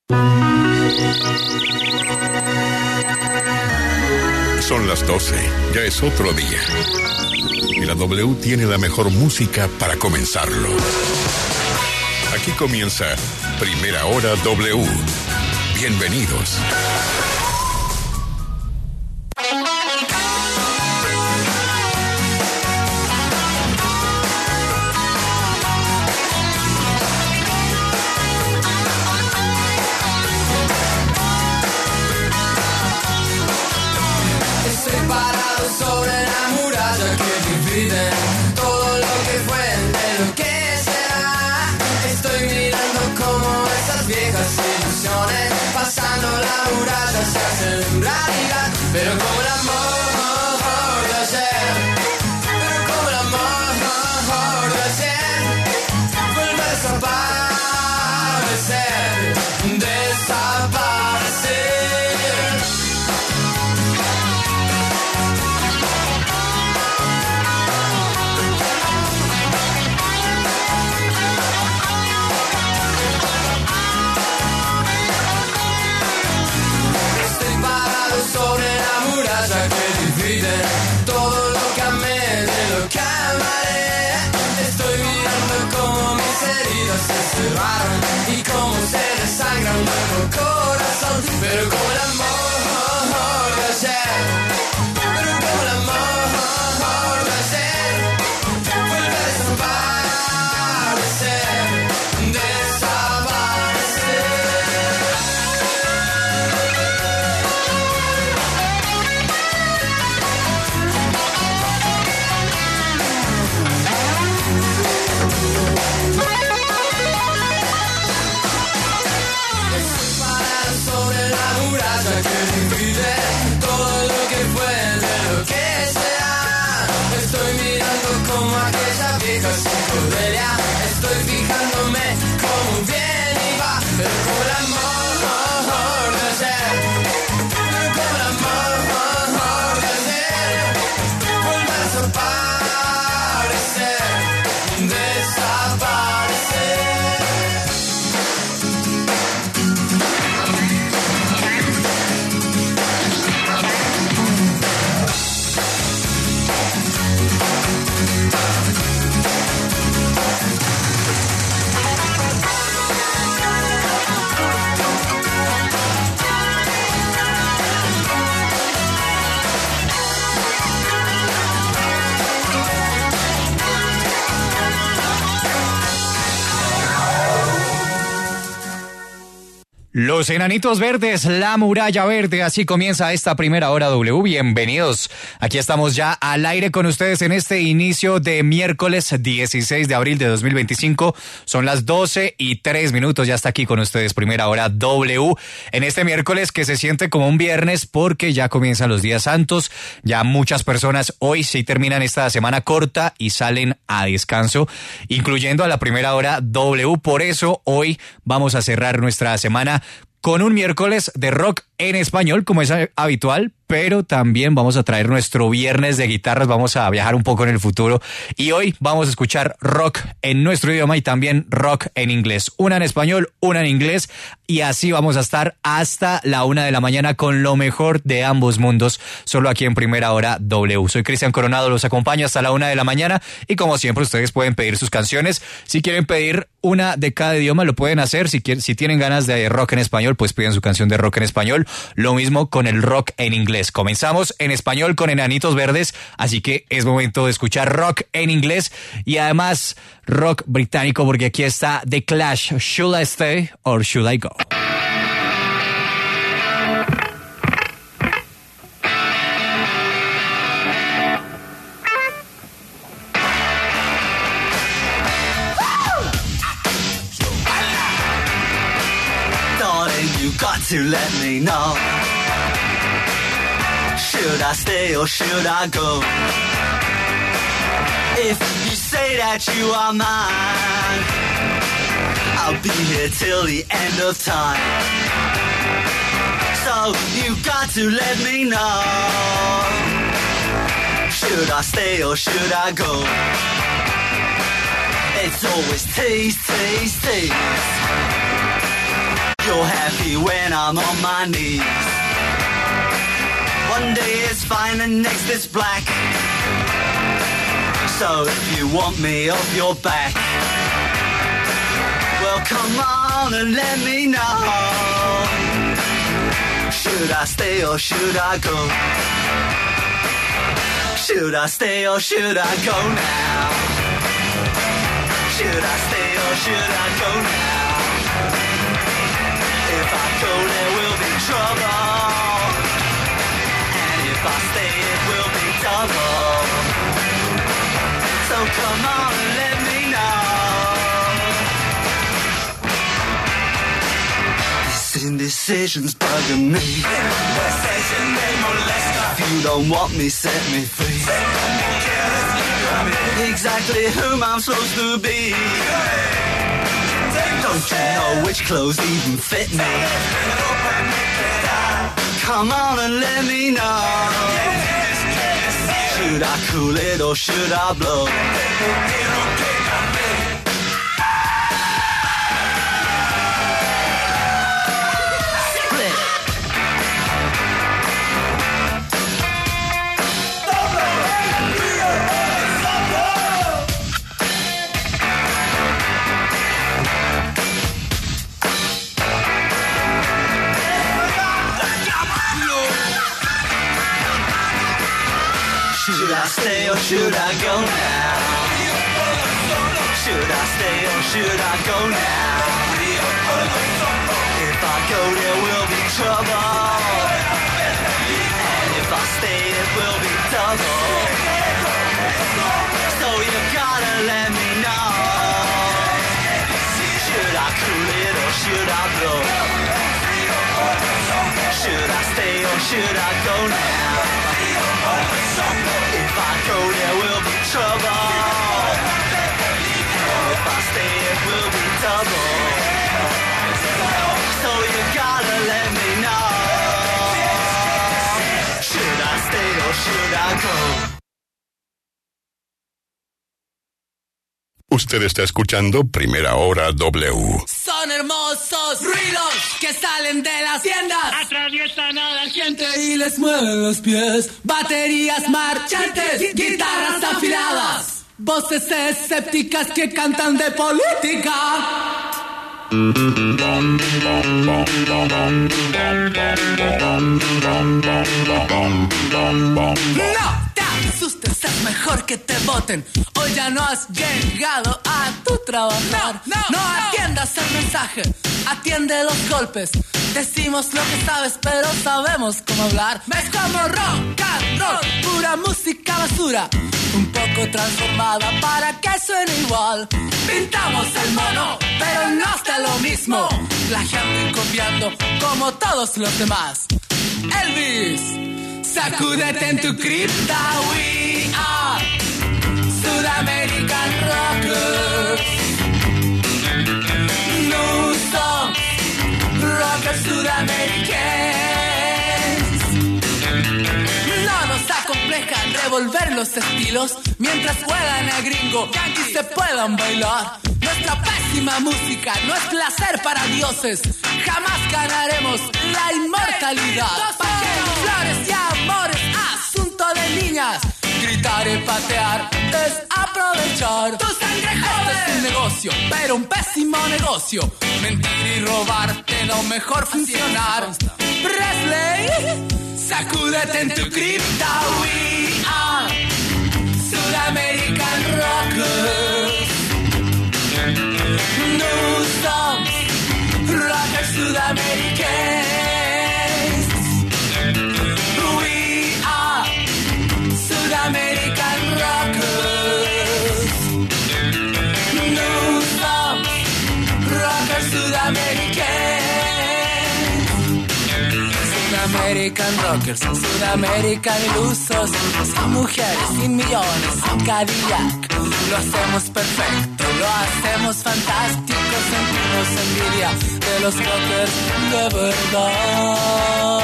Son las 12, ya es otro día. Y la W tiene la mejor música para comenzarlo. Aquí comienza Primera Hora W. Bienvenidos. Todo lo que fue, de lo que será. Estoy mirando como esas viejas ilusiones, pasando la muralla, se hacen realidad. Pero como el amor de ayer, pero como el amor de ayer, vuelve a desaparecer, desaparecer. Todo lo que amé, de lo que amaré. Estoy mirando cómo mis heridas se cerraron y cómo se desangra un nuevo corazón. Pero como el amor de ayer, pero como el amor de ayer, vuelve a desaparecer, desaparecer. Que divide todo lo que fue, de lo que será. Estoy mirando como aquella vieja psicodelia. Estoy fijándome cómo viene y va. Pero como el amor de ayer, pero como el amor de ayer, vuelve a desaparecer, desaparecer. Los Enanitos Verdes, la Muralla Verde, así comienza esta Primera Hora W. Bienvenidos. Aquí estamos ya al aire con ustedes en este inicio de miércoles 16 de abril de 2025. Son las 12:03, ya está aquí con ustedes Primera Hora W. En este miércoles que se siente como un viernes porque ya comienzan los días santos. Ya muchas personas hoy sí terminan esta semana corta y salen a descanso, incluyendo a la Primera Hora W. Por eso hoy vamos a cerrar nuestra semana con un miércoles de rock en español, como es habitual, pero también vamos a traer nuestro viernes de guitarras, vamos a viajar un poco en el futuro y hoy vamos a escuchar rock en nuestro idioma y también rock en inglés, una en español, una en inglés, y así vamos a estar hasta la 1 de la mañana con lo mejor de ambos mundos, solo aquí en Primera Hora W. Soy Cristian Coronado, los acompaño hasta la 1 de la mañana y como siempre ustedes pueden pedir sus canciones. Si quieren pedir una de cada idioma lo pueden hacer, si tienen ganas de rock en español pues piden su canción de rock en español, lo mismo con el rock en inglés. Comenzamos en español con Enanitos Verdes, así que es momento de escuchar rock en inglés y además rock británico porque aquí está The Clash, Should I Stay or Should I Go? You got to let me know. Should I stay or should I go? If you say that you are mine, I'll be here till the end of time. So you got to let me know. Should I stay or should I go? It's always tease, tease, tease. You'll have happy when I'm on my knees. One day it's fine and next it's black. So if you want me off your back, well come on and let me know. Should I stay or should I go? Should I stay or should I go now? Should I stay or should I go now? If I go there will be trouble, and if I stay it will be double. So come on and let me know. This indecision's bugging me. If you don't want me, set me free. Exactly whom I'm supposed to be. Don't you know which clothes even fit me? Come on and let me know. Should I cool it or should I blow? Should I stay or should I go now? Should I stay or should I go now? If I go there will be trouble, and if I stay it will be double. So you gotta let me know. Should I cool it or should I blow? Should I stay or should I go now? If I go there will be trouble, and if I stay it will be double. So you gotta let me know. Should I stay or should I go? Usted está escuchando Primera Hora W. Son hermosos ruidos que salen de las tiendas, atraviesan a la gente y les mueven los pies. Baterías marchantes, guitarras afiladas, voces escépticas que cantan de política. No te asustes, es mejor que te voten. Hoy ya no has llegado a tu trabajar. No atiendas el mensaje, atiende los golpes. Decimos lo que sabes, pero sabemos cómo hablar. Es como rock and roll, pura música basura, un poco transformada para que suene igual. Pintamos el mono, pero no está lo mismo, plagiando y copiando como todos los demás. Elvis, sacúdete en tu cripta. We are Sudamerican Rockers. No songs, rockers sudamericanos. No nos acompleja revolver los estilos mientras juegan a gringo y se puedan bailar. Nuestra pésima música no es placer para dioses. Jamás ganaremos la inmortalidad. Flores y amores, asunto de niñas. Gritar y patear es aprovechar. Tu sangre joven. Este es un negocio, pero un pésimo negocio. Mentir y robarte no mejor funcionar. Presley, sacúdete en tu cripta. We are Sudamerican Rockers. New songs, rockers sudamericanos. We are Sudamerican Rockers. New songs, rockers sudamericanos. Sudamerican Rockers, Sudamerican ilusos. Son mujeres sin millones, son Cadillac. Lo hacemos perfecto, lo hacemos fantástico. Sentimos envidia de los rockers de verdad.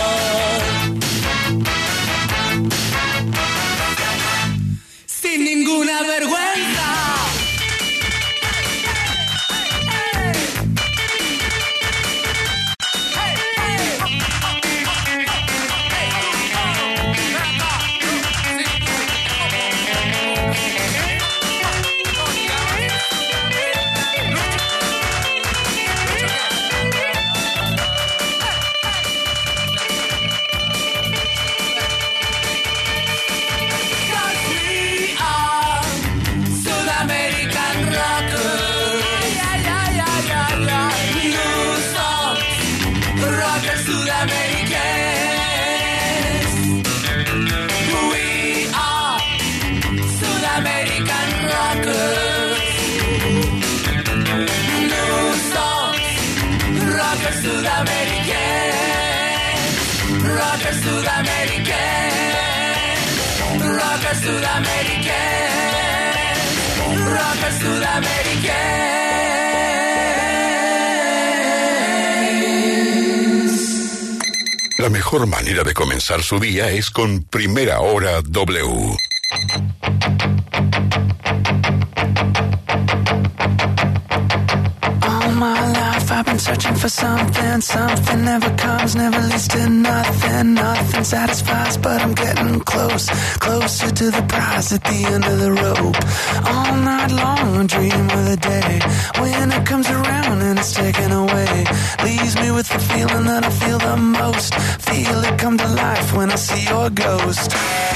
Sin ninguna vergüenza. Sudamerican, rocker Sudamerican, rocker Sudamerican, rocker Sudamerican. La mejor manera de comenzar su día es con Primera Hora W. All my life I've been searching for something. Something never comes, never leads to nothing. Nothing satisfies, but I'm getting close. Closer to the prize at the end of the rope. All night long I dream of the day when it comes around and it's taken away. Leaves me with the feeling that I feel the most. Feel it come to life when I see your ghost.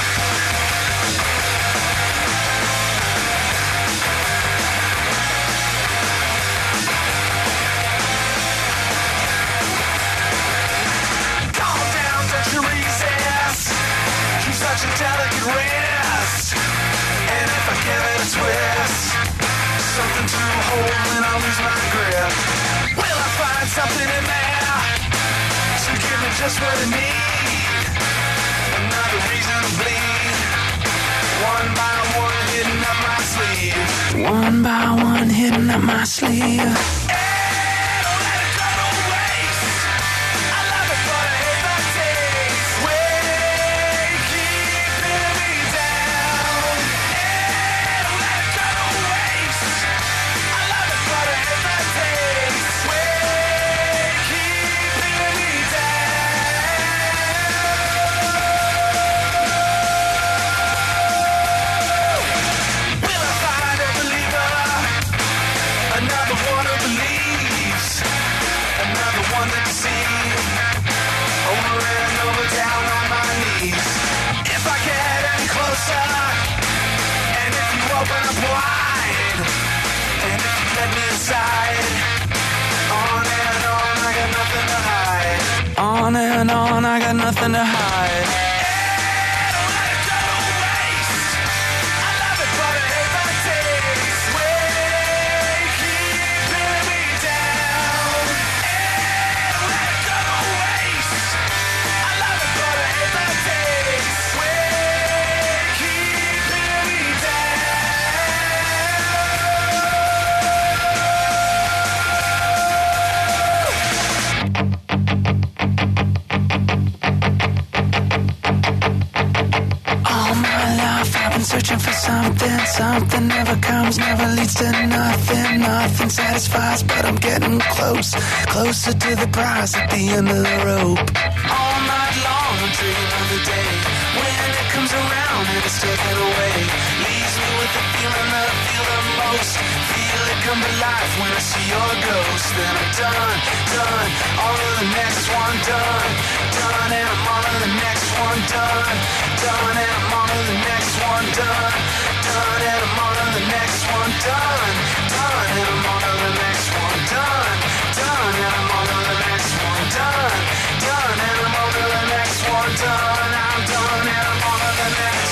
Such a delicate wrist, and if I give it a twist, something to hold when I lose my grip. Will I find something in there to give me just what I need? Another reason to bleed. One by one, hidden up my sleeve. One by one, hidden up my sleeve. Hey, don't let it go to waste. I love it, but I hate the taste. On and on, I got nothing to hide. Hey, don't let it go to waste. I love it, but I hate the taste. Way keeping me down. Hey, don't let it go to waste. I love it, but I hate the taste. Way keeping me searching for something, something never comes, never leads to nothing, nothing satisfies, but I'm getting close, closer to the prize at the end of the rope. All night long I dream of the day when it comes around and it's taken away, leaves me with the feeling that I feel the most, feel it come to life when I see your ghost. Then I'm done, done, on to the next one, done, done, and I'm on to the next one, done, done, and I'm on to the next one, done, done, and I'm on to the next one, done, done, and I'm on to the next one, done, done, and I'm on to the next one, done, done, and I'm on to the next one, done, I'm done, and I'm on to the next.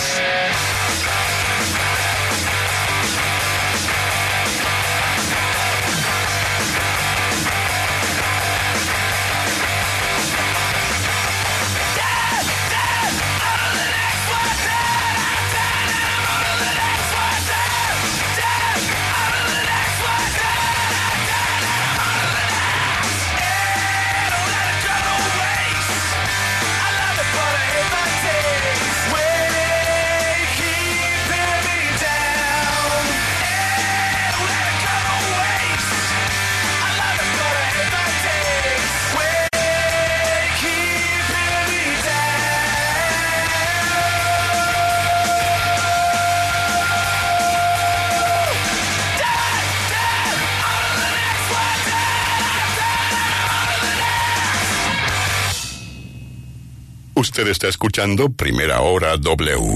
Usted está escuchando Primera Hora W.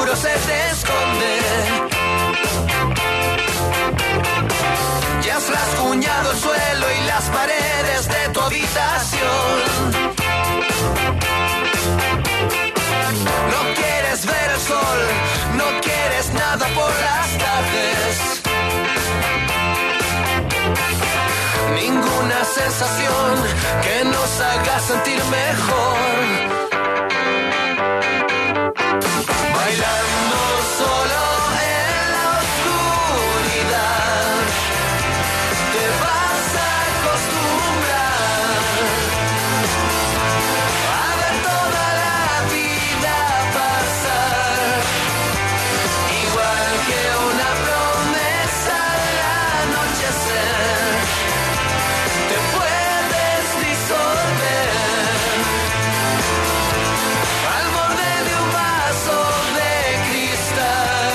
seguro se te esconde. Ya has rasguñado el suelo y las paredes de tu habitación. No quieres ver el sol, no quieres nada por las tardes. Ninguna sensación que nos haga sentir mejor. Bailando solo en la oscuridad, te vas a acostumbrar a ver toda la vida pasar, igual que una promesa al anochecer. Te puedes disolver al borde de un vaso de cristal.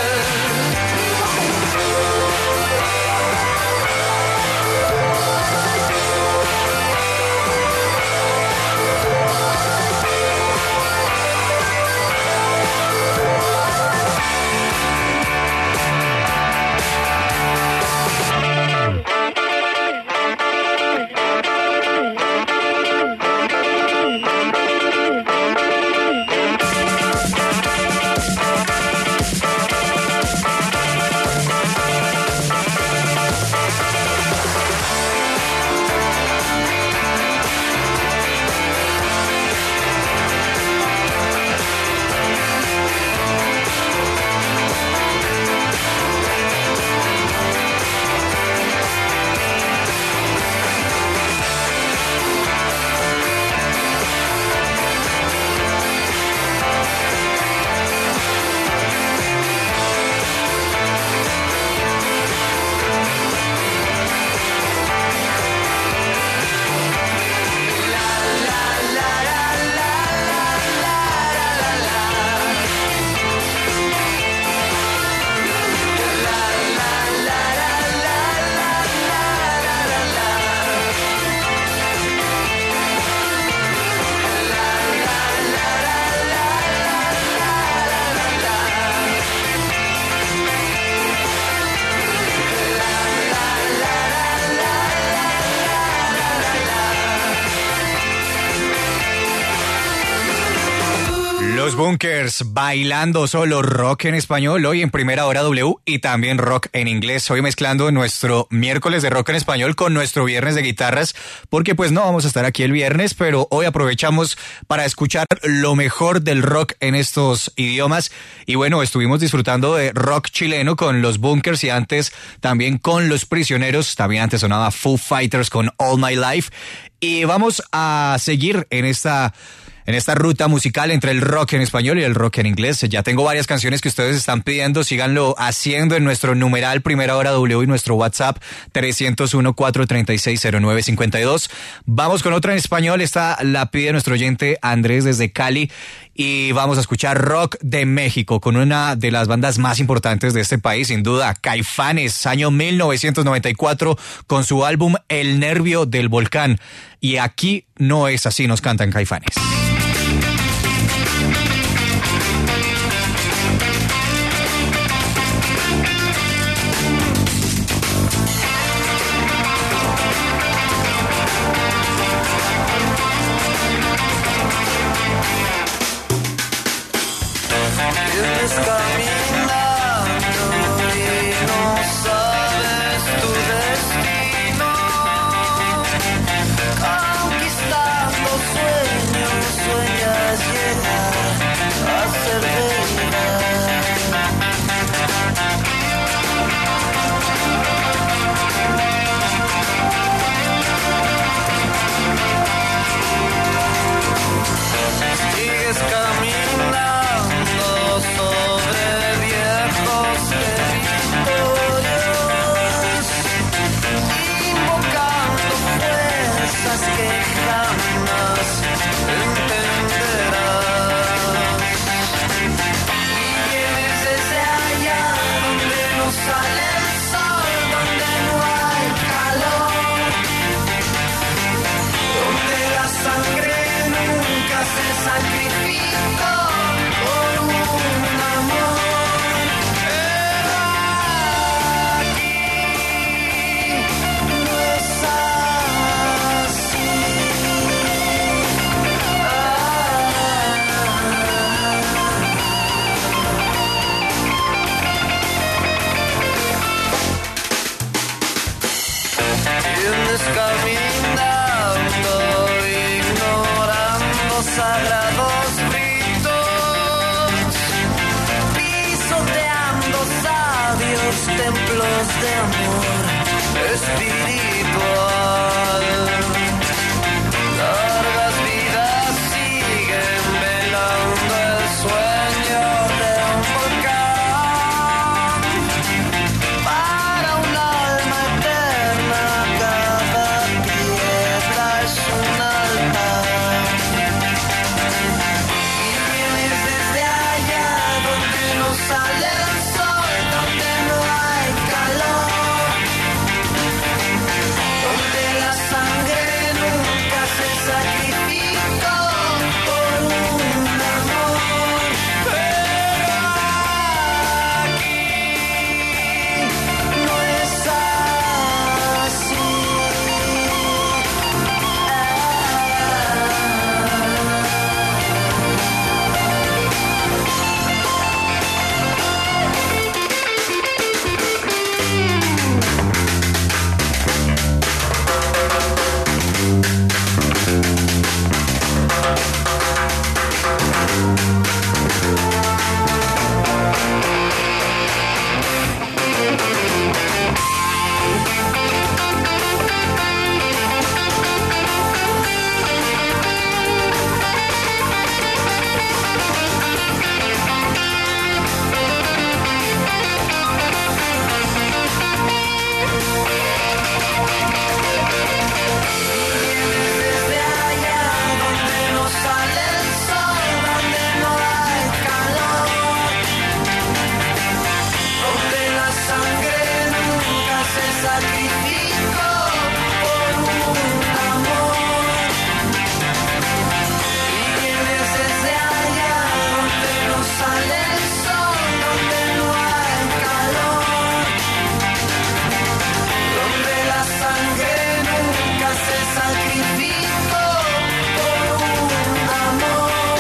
Los Bunkers, bailando solo rock en español, hoy en Primera Hora W y también rock en inglés. Hoy mezclando nuestro miércoles de rock en español con nuestro viernes de guitarras, porque pues no vamos a estar aquí el viernes, pero hoy aprovechamos para escuchar lo mejor del rock en estos idiomas. Y bueno, estuvimos disfrutando de rock chileno con los Bunkers y antes también con Los Prisioneros. También antes sonaba Foo Fighters con All My Life. Y vamos a seguir en esta ruta musical entre el rock en español y el rock en inglés. Ya tengo varias canciones que ustedes están pidiendo, síganlo haciendo en nuestro numeral Primera Hora W y nuestro WhatsApp 301-436-0952. Vamos con otra en español, esta la pide nuestro oyente Andrés desde Cali y vamos a escuchar rock de México con una de las bandas más importantes de este país, sin duda, Caifanes, año 1994 con su álbum El Nervio del Volcán. Y aquí no es así, nos cantan Caifanes. Sigues caminando sobre sagrados ritos, pisoteando sabios templos de amor espiritual. Largas vidas siguen velando el sueño de un volcán. Para un alma eterna cada piedra es un altar. Y vienes desde allá donde no sale el sol, donde no hay calor, donde la sangre nunca se sacrificó por un amor. Pero aquí no es así. Desde allá donde no sale el sol, donde no hay calor, donde la sangre nunca se sacrificó por un amor. Y vienes desde allá donde no sale el sol, donde no hay calor, donde la sangre nunca se sacrificó por un amor.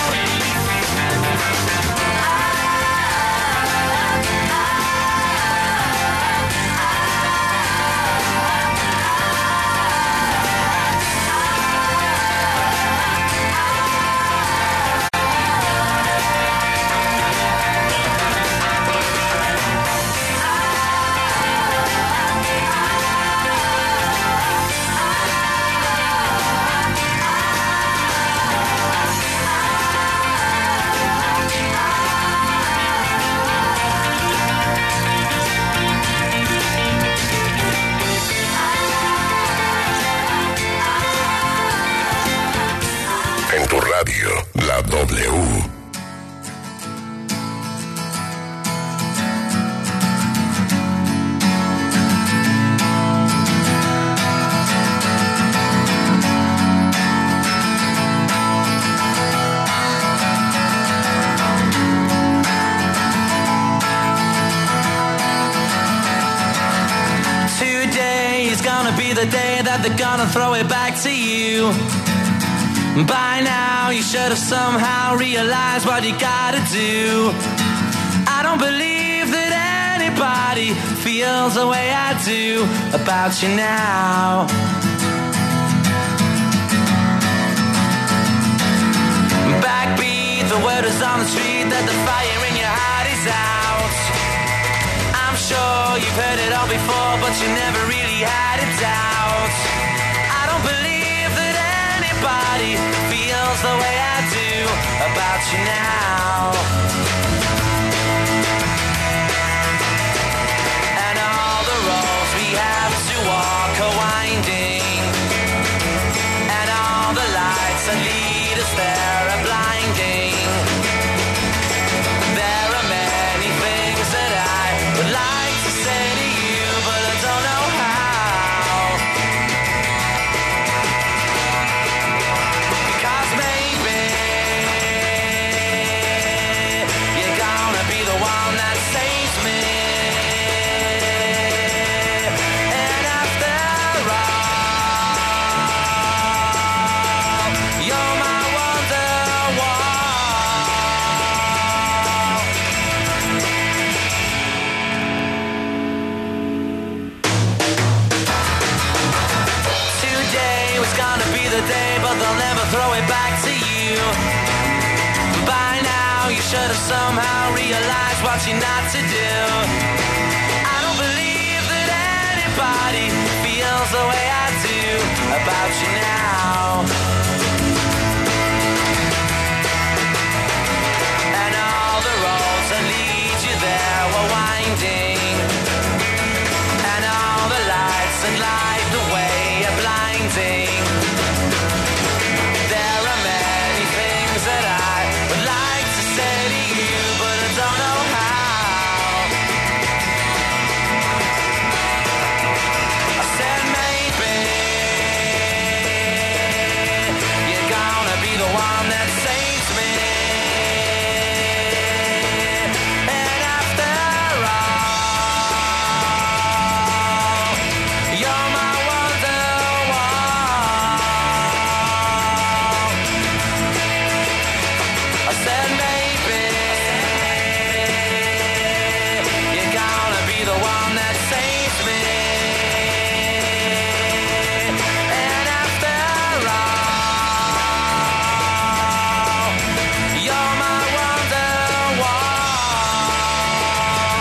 En tu radio, la W. Today is gonna be the day that they're gonna throw it back to you. By now you should have somehow realized what you gotta do. I don't believe that anybody feels the way I do about you now. Backbeat, the word is on the street that the fire in your heart is out. I'm sure you've heard it all before, but you never really had a doubt. I don't believe that anybody feels the way I do about you now. And all the roads we have to walk are winding, and all the lights that lead us there are blinding. There are many things that I would like to say to you, but I don't know how. Because maybe should have somehow realized what you're not to do. I don't believe that anybody feels the way I do about you now. And all the roads that lead you there were winding, and all the lights that light the way are blinding. There are many things that I would like to say to you, but I don't know how. I said maybe you're gonna be the one that saves me. And after all, you're my wonderwall. I said maybe you're gonna be the one that saves me. And after all, you're my wonderwall.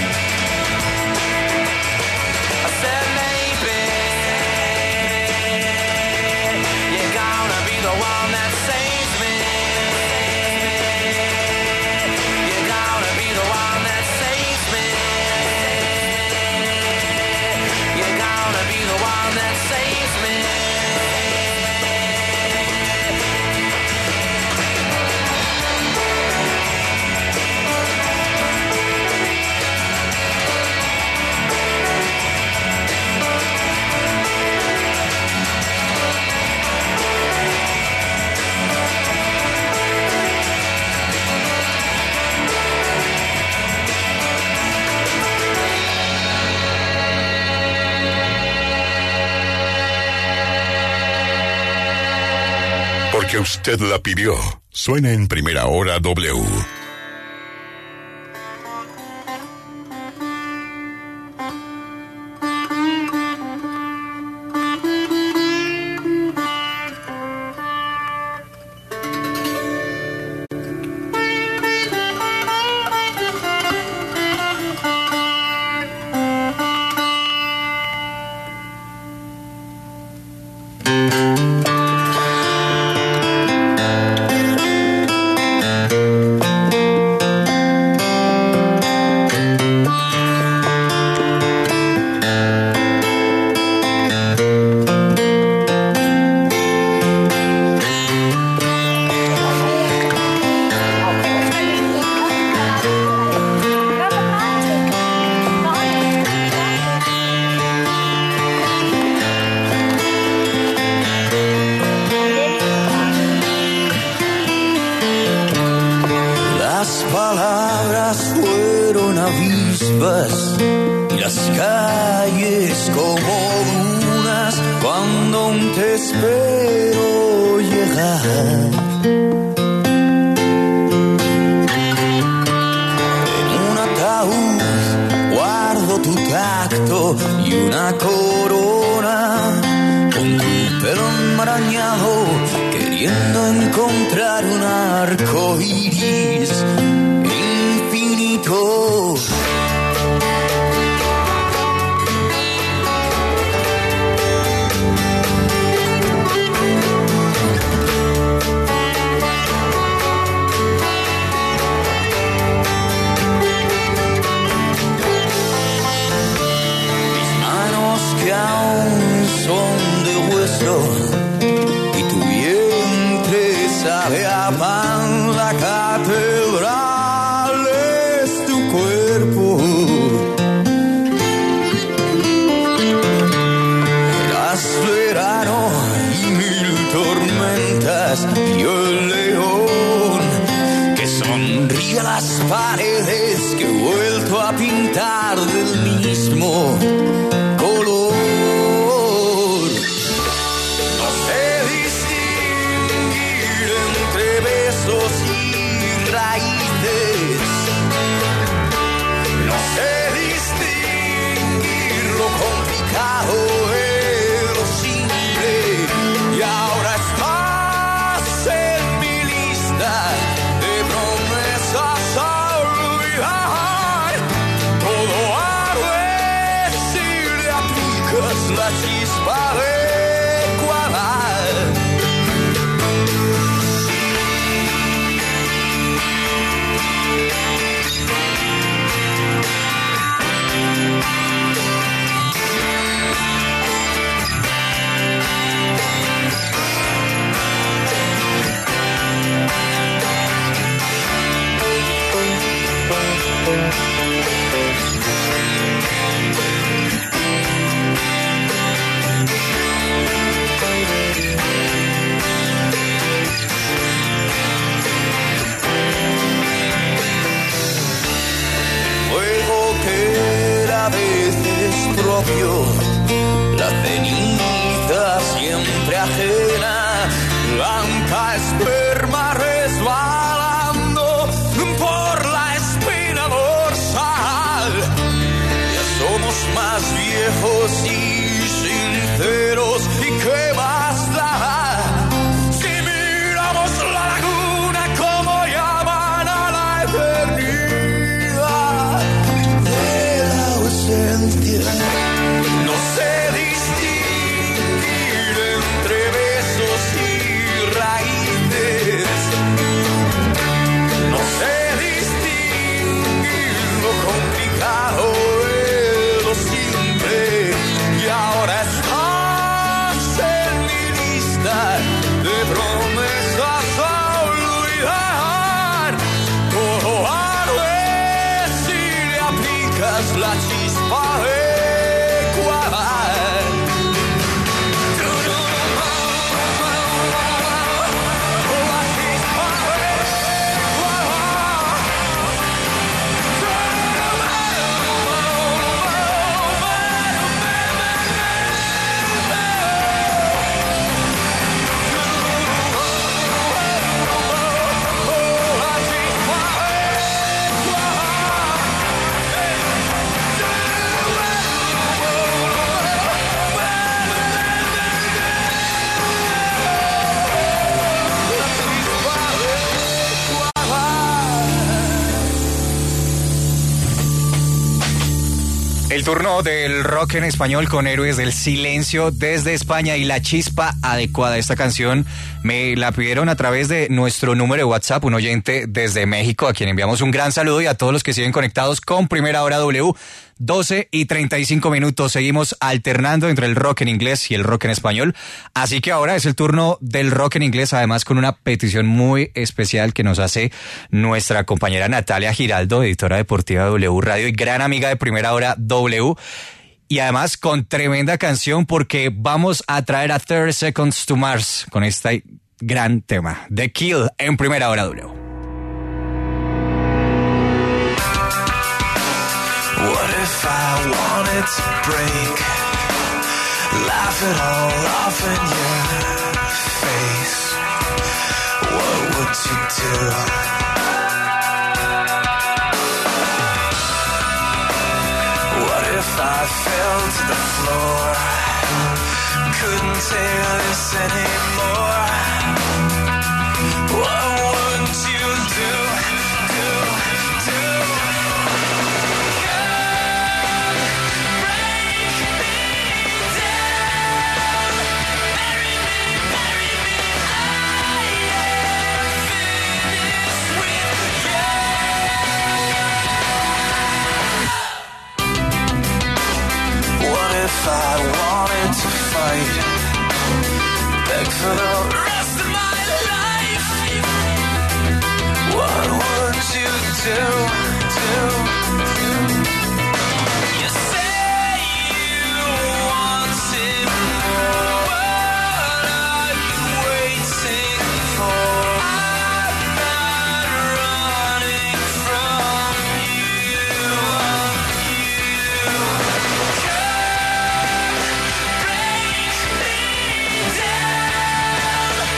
I said maybe you're gonna be the one that saves me. You're gonna be the one that saves me. You're gonna be the one that saves me. Porque usted la pidió. Suena en Primera Hora W. Las palabras fueron avispas y las calles como dunas cuando aún te espero llegar. En un ataúd guardo tu tacto y una corona con tu pelo enmarañado, queriendo encontrar un arco iris infinito. Mis manos que aún son de hueso y tu vientre sabe a pan, la catedral es tu cuerpo. Eras verano y mil tormentas, y el león que sonríe a las paredes que he vuelto a pintar del mismo color. No sé distinguir entre besos y raíces. No sé distinguir lo complicado de lo simple. Y ahora estás en mi lista de promesas. propio, la ceniza siempre ajena, blanca esperma resbalando por la espina dorsal. Ya somos más viejos y sinceros, ¿y qué más da? Si miramos la laguna como llaman a la eternidad de la ausencia. No sé distinguir entre besos y raíces. No sé distinguir lo complicado de lo simple. Y ahora estás en mi lista de promesas a olvidar. Todo arde si le aplicas la chispa adecuada. El turno del rock en español con Héroes del Silencio desde España y la chispa adecuada. Esta canción me la pidieron a través de nuestro número de WhatsApp, un oyente desde México, a quien enviamos un gran saludo, y a todos los que siguen conectados con Primera Hora W. 12:35. Seguimos alternando entre el rock en inglés y el rock en español. Así que ahora es el turno del rock en inglés, además con una petición muy especial que nos hace nuestra compañera Natalia Giraldo, editora deportiva de W Radio y gran amiga de Primera Hora W. Y además con tremenda canción, porque vamos a traer a 30 Seconds to Mars con este gran tema, The Kill, en Primera Hora W. What if I wanted to break? Laugh it all off in your face. What would you do? What if I fell to the floor? Couldn't take this anymore. What would you do? If I wanted to fight, beg for the rest of my life, what would you do? You say you wanted more. What are you waiting for? I'm not running from you. Break me down.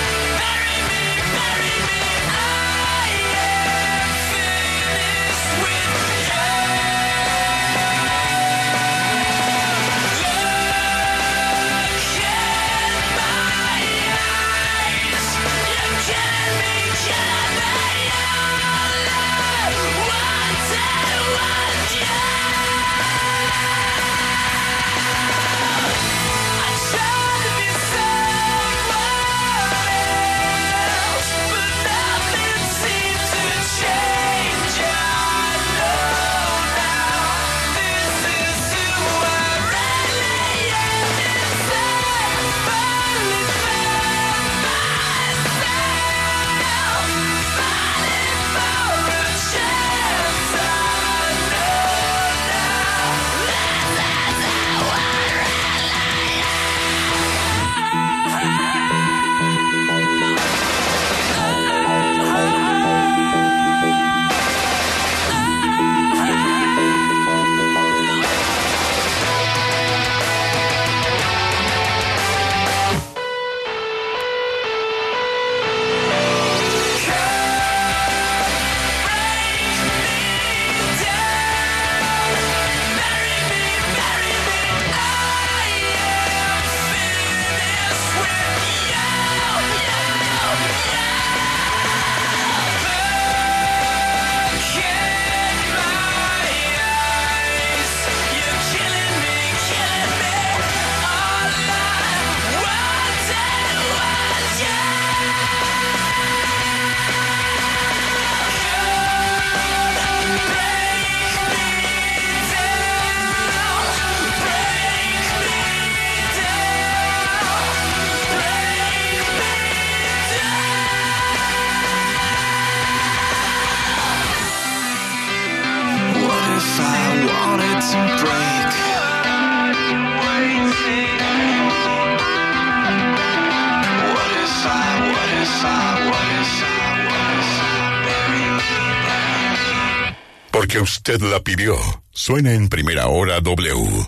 to break. What if I, what if I, what if I, what if I bury me? Porque usted la pidió. Suena en Primera Hora W.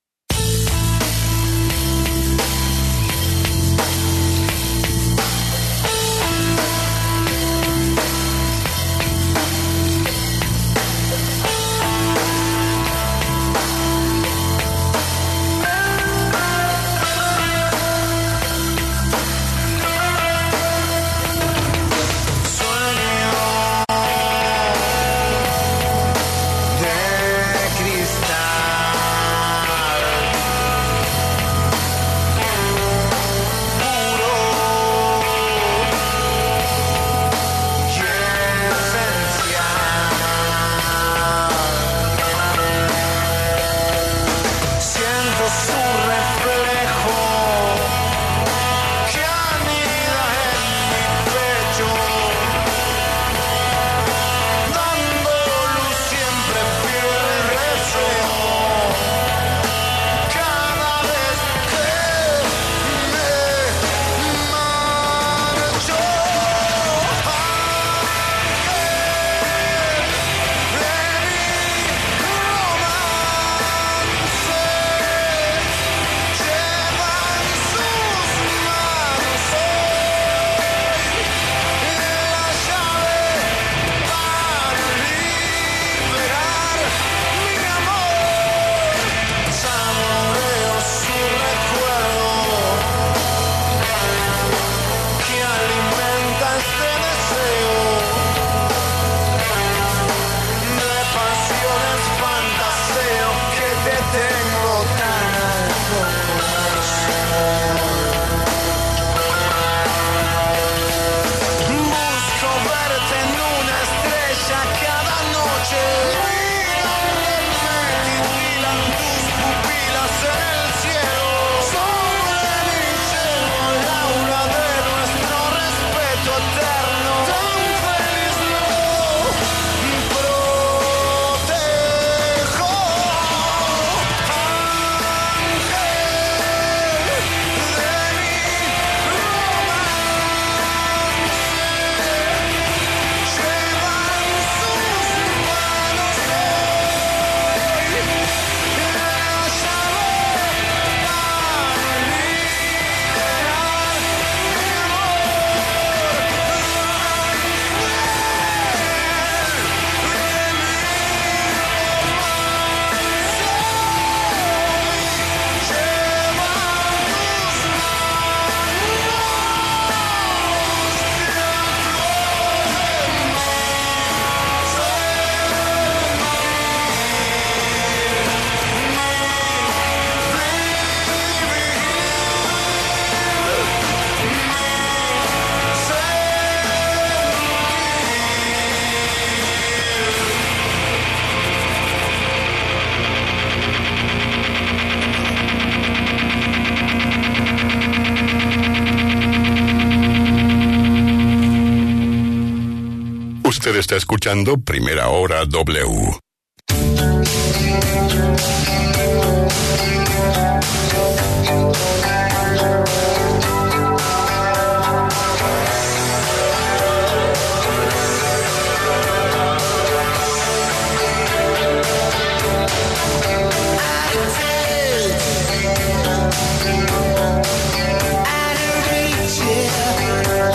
Usted está escuchando Primera Hora W.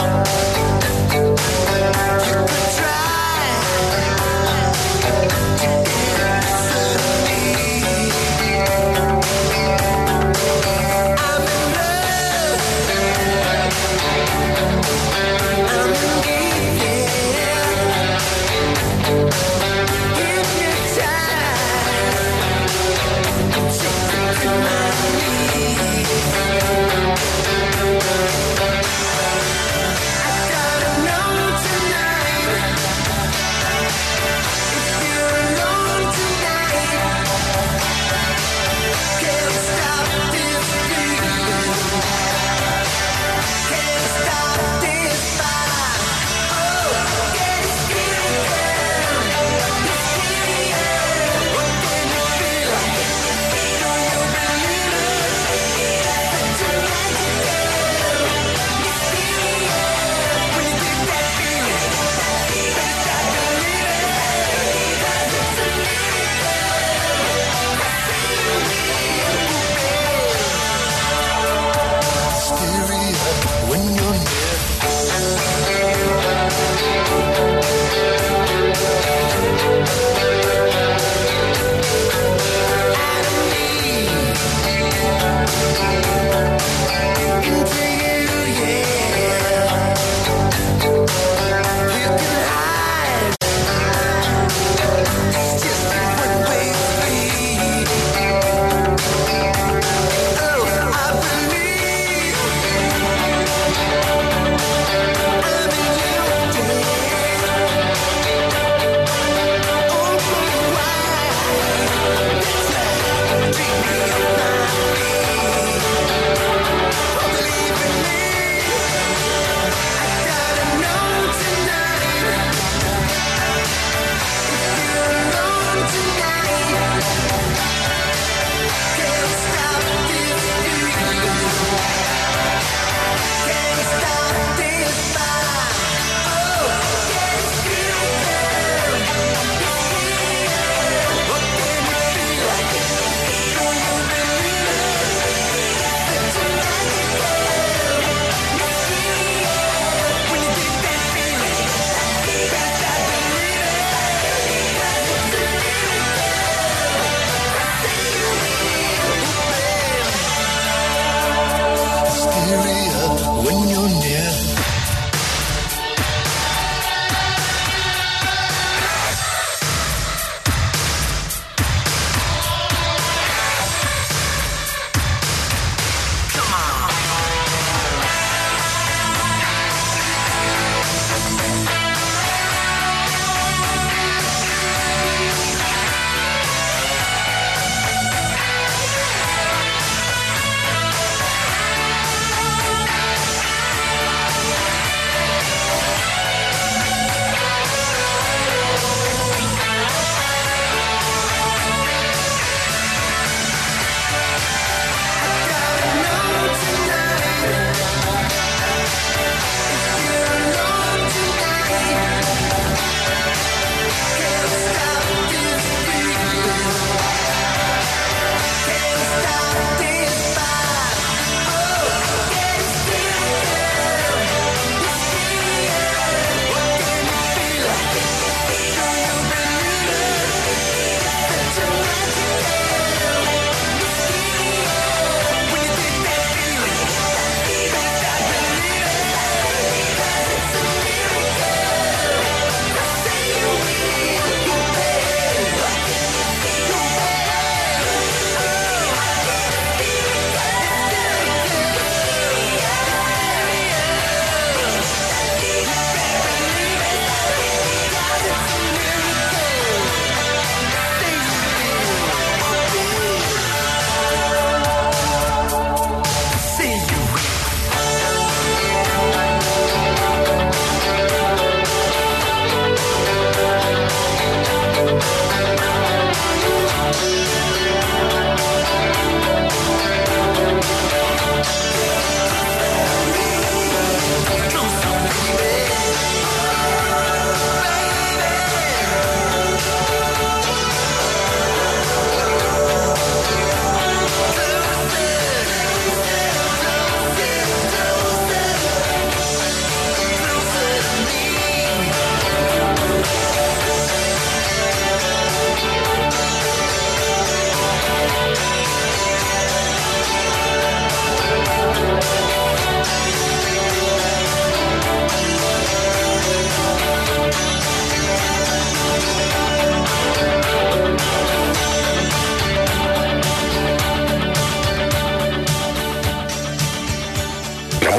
To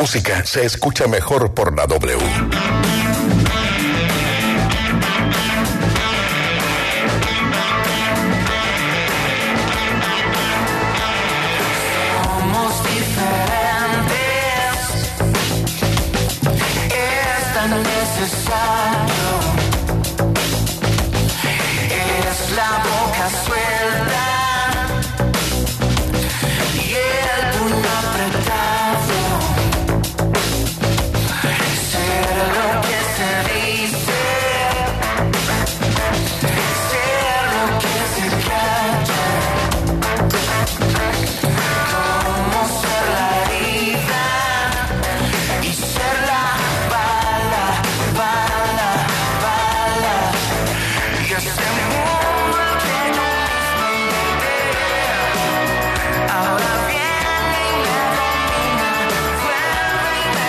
música se escucha mejor por la W. Somos diferentes, es tan necesario, es la boca suelta y el puño apretado, ser lo que se dice, ser lo que se calla. Cómo ser la herida y ser la bala, bala, bala. Y este mundo al que yo mismo invité, ahora viene y me domina, vuelve y me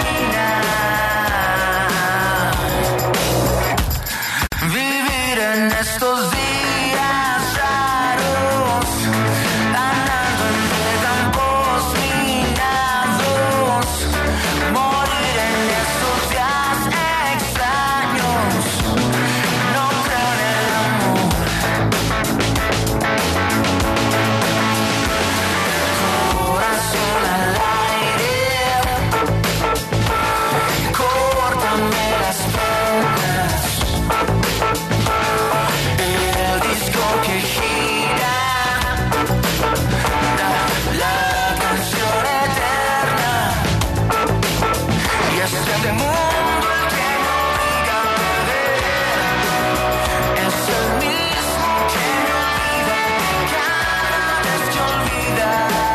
domina. Vivir en estos días raros, andando entre campos minados, morir en estos días extraños, no creo en el amor. Corazón al aire, córtame las penas, el disco que gira, la canción eterna, y este mundo el que me obliga a perder, es el mismo que me olvida cada vez que olvida.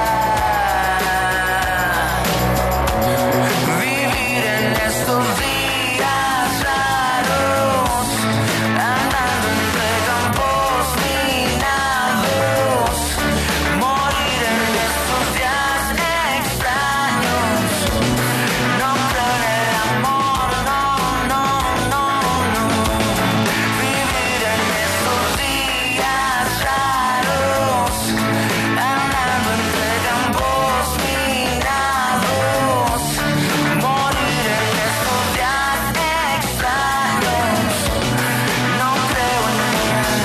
Vivir en estos días raros, andando entre campos minados, morir en estos días extraños, no creo en el amor, no, no, no, no. Vivir en estos días raros, andando entre campos minados, morir en estos días extraños, no creo en nada.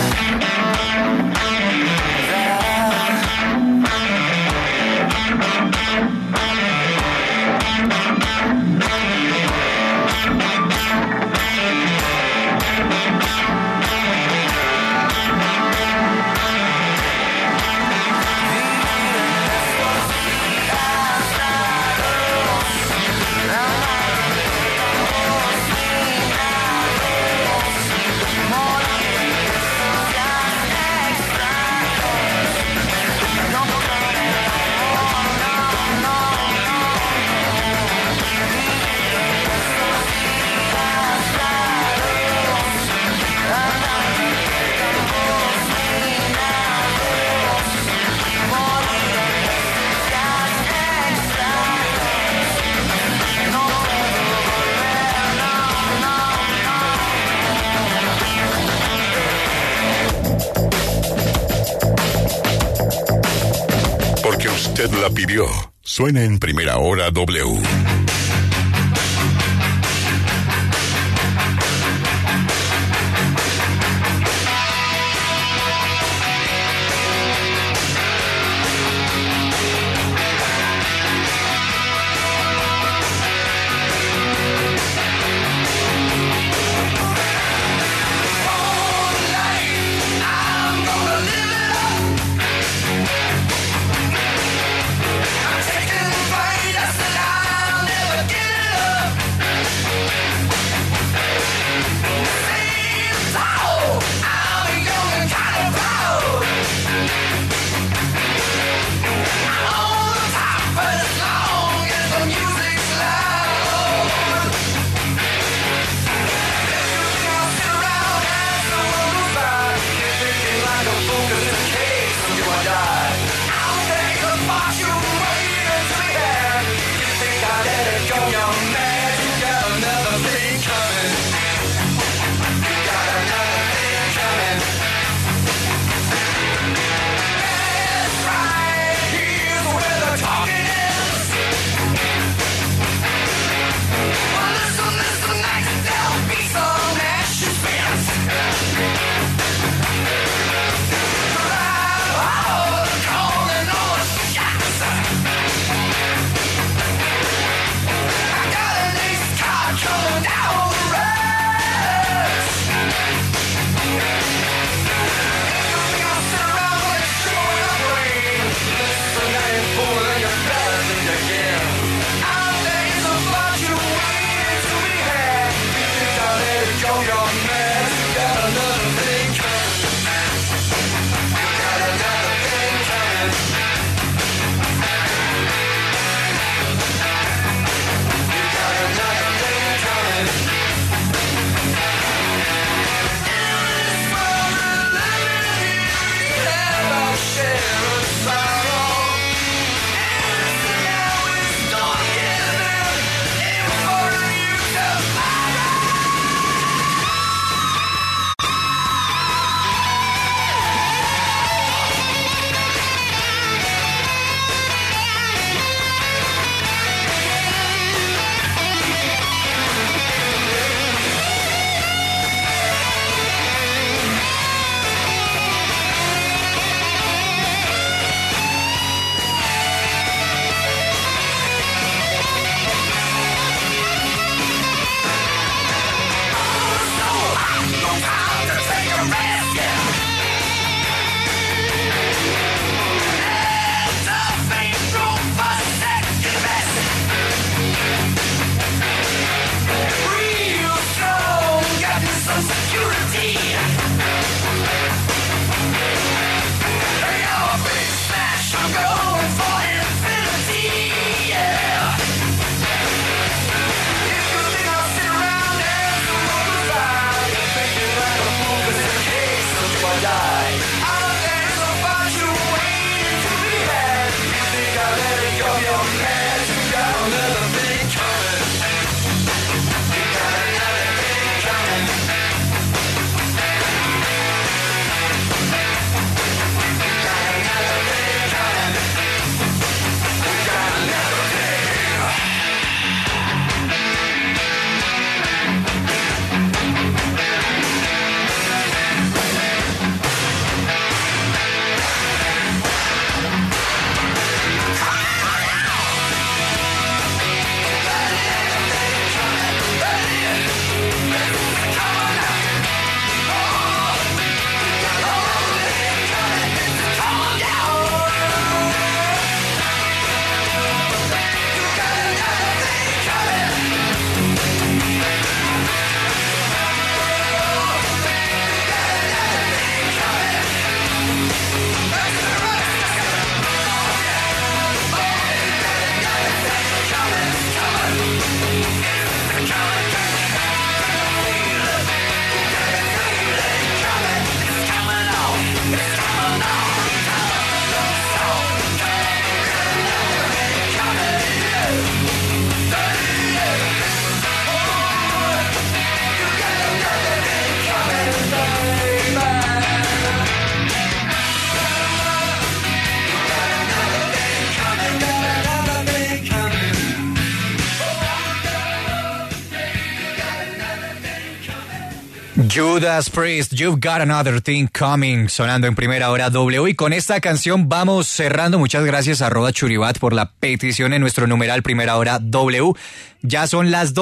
Porque usted la pidió. Suena en Primera Hora W. Taking flight as the line Judas Priest, You've Got Another Thing Coming, sonando en primera hora W. Y con esta canción vamos cerrando. Muchas gracias a @Churibat por la petición en nuestro numeral primera hora W. Ya son las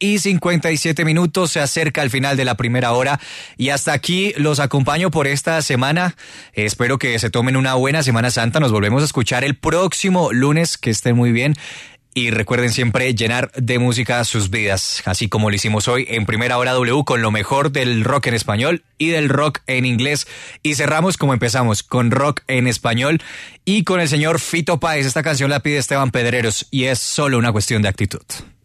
12:57, se acerca el final de la primera hora y hasta aquí los acompaño por esta semana. Espero que se tomen una buena Semana Santa. Nos volvemos a escuchar el próximo lunes. Que estén muy bien. Y recuerden siempre llenar de música sus vidas, así como lo hicimos hoy en Primera Hora W con lo mejor del rock en español y del rock en inglés. Y cerramos como empezamos, con rock en español y con el señor Fito Páez. Esta canción la pide Esteban Pedreros y es solo una cuestión de actitud.